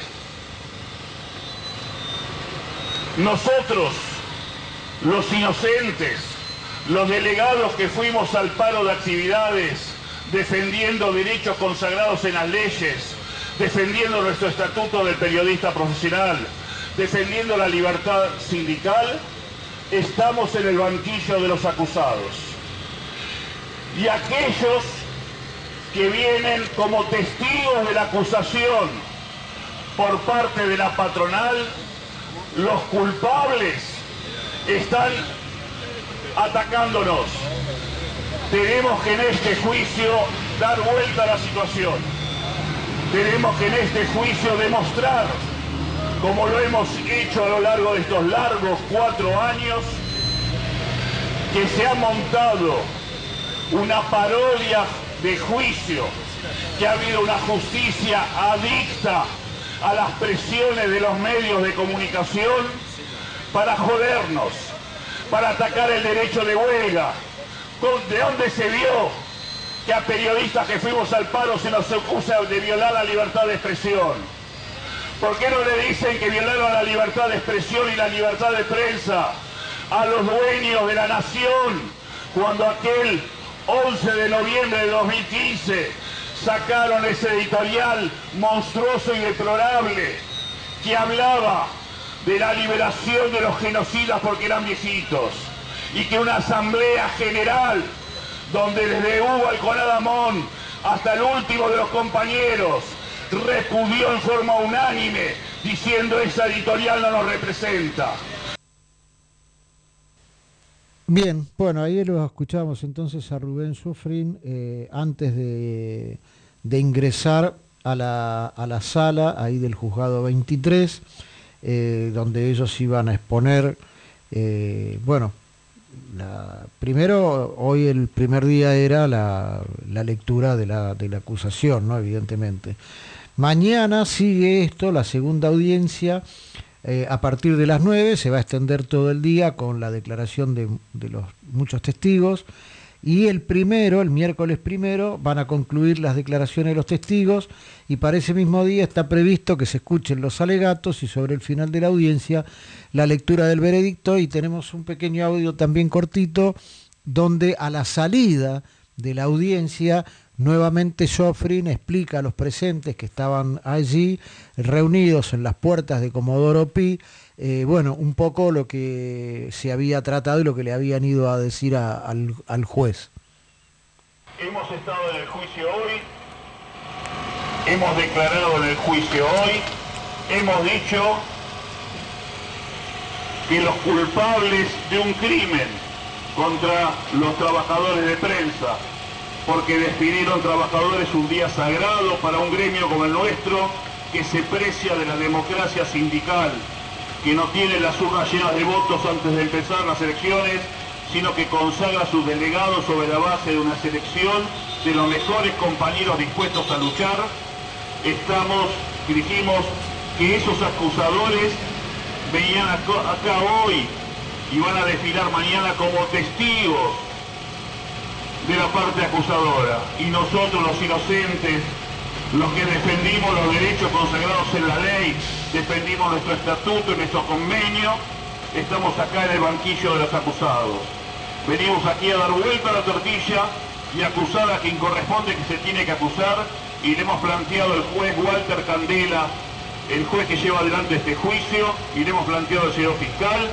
Nosotros, los inocentes, los delegados que fuimos al paro de actividades, defendiendo derechos consagrados en las leyes, defendiendo nuestro estatuto del periodista profesional, defendiendo la libertad sindical, estamos en el banquillo de los acusados. Y aquellos que vienen como testigos de la acusación por parte de la patronal, los culpables, están atacándonos. Tenemos que en este juicio dar vuelta a la situación. Tenemos que en este juicio demostrar, como lo hemos hecho a lo largo de estos largos 4 años, que se ha montado una parodia de juicio, que ha habido una justicia adicta a las presiones de los medios de comunicación para jodernos, para atacar el derecho de huelga. ¿De dónde se vio que a periodistas que fuimos al paro se nos acusa de violar la libertad de expresión? ¿Por qué no le dicen que violaron la libertad de expresión y la libertad de prensa a los dueños de la nación cuando aquel 11 de noviembre de 2015 sacaron ese editorial monstruoso y deplorable que hablaba de la liberación de los genocidas porque eran viejitos, y que una asamblea general donde desde Hugo Alconadamón hasta el último de los compañeros repudió en forma unánime diciendo esa editorial no nos representa? Bien, bueno, ahí lo escuchamos entonces a Rubén Sufrin antes de ingresar a la sala ahí del juzgado 23, donde ellos iban a exponer, primero, hoy el primer día era la lectura de la acusación, ¿no? Evidentemente. Mañana sigue esto, la segunda audiencia. A partir de las 9 se va a extender todo el día con la declaración de los muchos testigos, y el miércoles primero, van a concluir las declaraciones de los testigos, y para ese mismo día está previsto que se escuchen los alegatos y sobre el final de la audiencia la lectura del veredicto. Y tenemos un pequeño audio también cortito donde a la salida de la audiencia nuevamente Sofrin explica a los presentes que estaban allí reunidos en las puertas de Comodoro Pi, un poco lo que se había tratado y lo que le habían ido a decir al juez. Hemos estado en el juicio hoy, hemos declarado en el juicio hoy, hemos dicho que los culpables de un crimen contra los trabajadores de prensa, porque despidieron trabajadores un día sagrado para un gremio como el nuestro, que se precia de la democracia sindical, que no tiene las urnas llenas de votos antes de empezar las elecciones, sino que consagra a sus delegados sobre la base de una selección de los mejores compañeros dispuestos a luchar. Dijimos que esos acusadores venían acá hoy y van a desfilar mañana como testigos de la parte acusadora, y nosotros los inocentes, los que defendimos los derechos consagrados en la ley, defendimos nuestro estatuto y nuestro convenio, estamos acá en el banquillo de los acusados. Venimos aquí a dar vuelta a la tortilla y acusar a quien corresponde, que se tiene que acusar, y le hemos planteado al juez Walter Candela, el juez que lleva adelante este juicio, y le hemos planteado al señor fiscal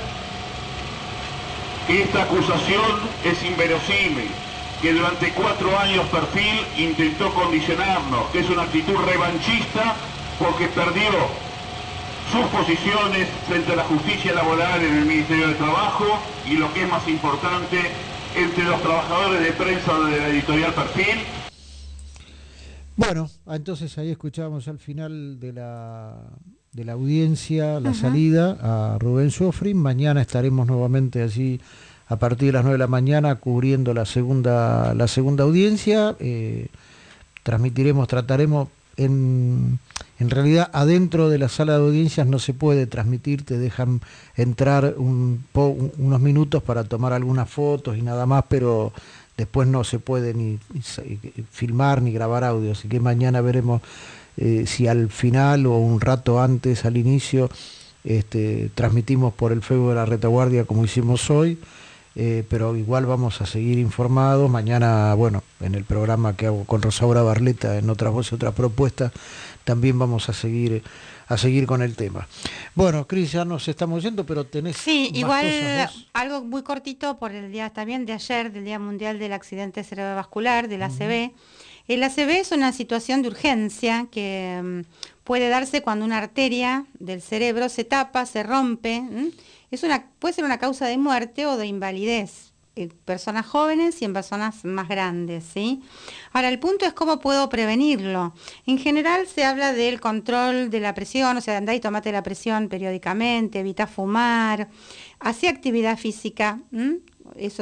que esta acusación es inverosímil, que durante 4 años Perfil intentó condicionarnos, que es una actitud revanchista porque perdió sus posiciones frente a la justicia laboral en el Ministerio de Trabajo, y lo que es más importante, entre los trabajadores de prensa de la editorial Perfil. Bueno, entonces ahí escuchábamos al final de la audiencia, la salida, a Rubén Sofrin. Mañana estaremos nuevamente allí a partir de las 9 de la mañana cubriendo la segunda audiencia. Trataremos, en realidad adentro de la sala de audiencias no se puede transmitir, te dejan entrar unos minutos para tomar algunas fotos y nada más, pero después no se puede ni filmar ni grabar audio, así que mañana veremos si al final o un rato antes, al inicio, transmitimos por el Facebook de la Retaguardia como hicimos hoy. Pero igual vamos a seguir informados. Mañana, en el programa que hago con Rosaura Barleta, en Otras Voces, Otras Propuestas, también vamos a seguir con el tema. Bueno, Cris, ya nos estamos yendo, pero tenés Sí, más igual cosas vos. algo muy cortito por el día también de ayer, del Día Mundial del Accidente Cerebrovascular, del ACV. El ACV es una situación de urgencia que puede darse cuando una arteria del cerebro se tapa, se rompe. Puede ser una causa de muerte o de invalidez en personas jóvenes y en personas más grandes, ¿sí? Ahora, el punto es cómo puedo prevenirlo. En general se habla del control de la presión, o sea, andá y tomate la presión periódicamente, evita fumar, hace actividad física, eso es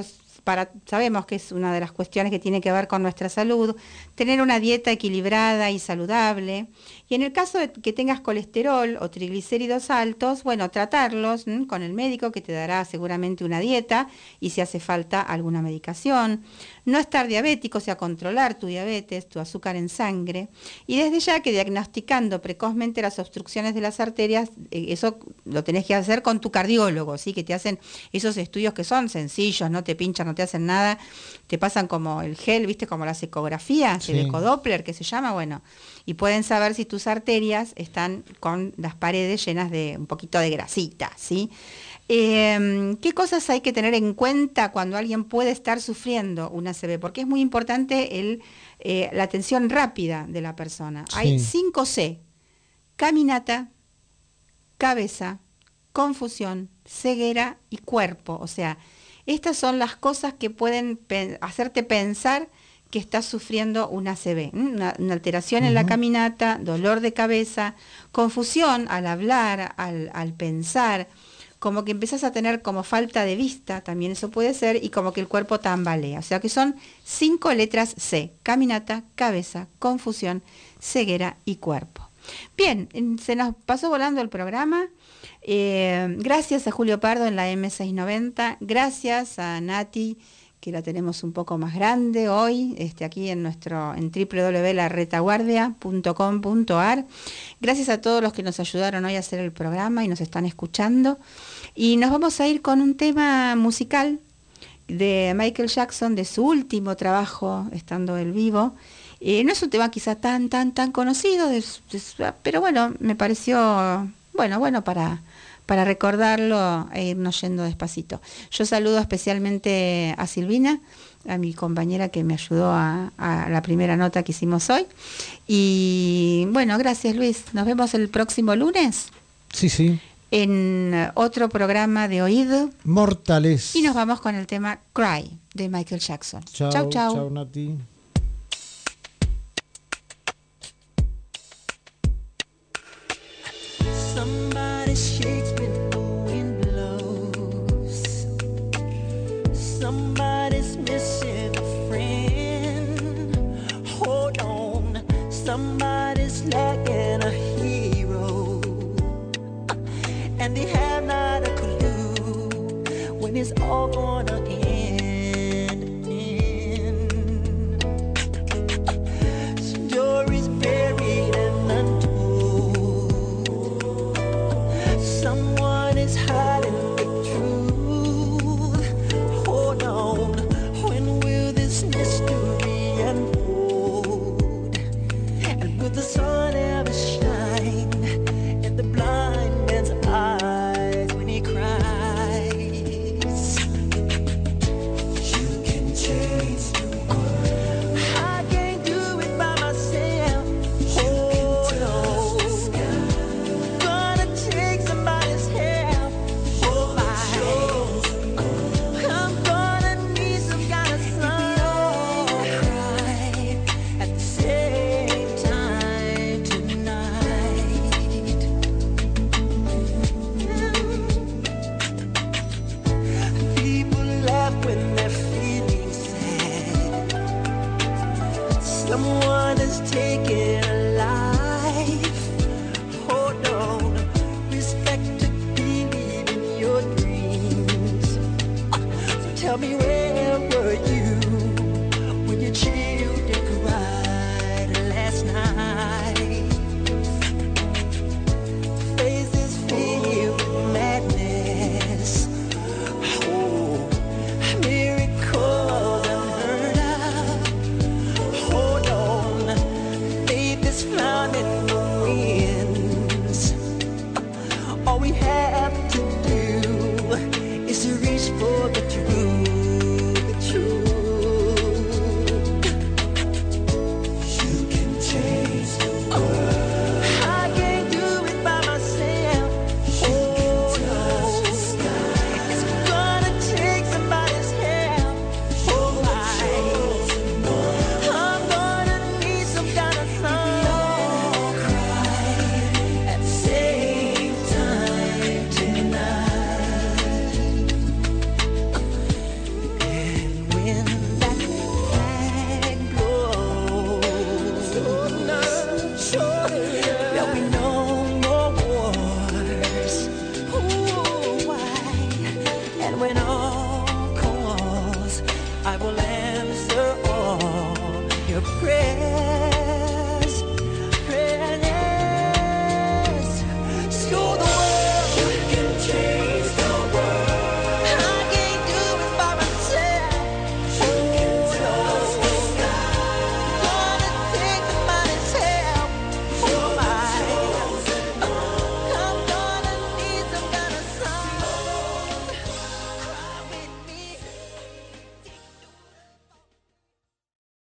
sabemos que es una de las cuestiones que tiene que ver con nuestra salud, tener una dieta equilibrada y saludable. Y en el caso de que tengas colesterol o triglicéridos altos, bueno, tratarlos con el médico, que te dará seguramente una dieta y si hace falta alguna medicación. No estar diabético, o sea, controlar tu diabetes, tu azúcar en sangre. Y desde ya que diagnosticando precozmente las obstrucciones de las arterias, eso lo tenés que hacer con tu cardiólogo, ¿sí? Que te hacen esos estudios que son sencillos, no te pinchan, no te hacen nada, te pasan como el gel, ¿viste? Como las ecografías, Sí. el ecodoppler que se llama, bueno, y pueden saber si tus arterias están con las paredes llenas de un poquito de grasita, ¿sí? ¿Qué cosas hay que tener en cuenta cuando alguien puede estar sufriendo una ACV? Porque es muy importante la atención rápida de la persona. Sí. Hay 5 C: caminata, cabeza, confusión, ceguera y cuerpo. O sea, estas son las cosas que pueden hacerte pensar que estás sufriendo una ACV, una alteración en la caminata, dolor de cabeza, confusión al hablar, al pensar, como que empezás a tener como falta de vista, también eso puede ser, y como que el cuerpo tambalea. O sea que son 5 letras C: caminata, cabeza, confusión, ceguera y cuerpo. Bien, se nos pasó volando el programa. Gracias a Julio Pardo en la M690, gracias a Nati, que la tenemos un poco más grande hoy, aquí en www.laretaguardia.com.ar. Gracias a todos los que nos ayudaron hoy a hacer el programa y nos están escuchando. Y nos vamos a ir con un tema musical de Michael Jackson, de su último trabajo, estando él vivo. No es un tema quizá tan conocido, pero bueno, me pareció bueno para recordarlo e irnos yendo despacito. Yo saludo especialmente a Silvina, a mi compañera que me ayudó a la primera nota que hicimos hoy. Y bueno, gracias Luis. Nos vemos el próximo lunes. Sí. En otro programa de Oído Mortales. Y nos vamos con el tema Cry de Michael Jackson. Chau. Chau, Nati. Somebody shakes me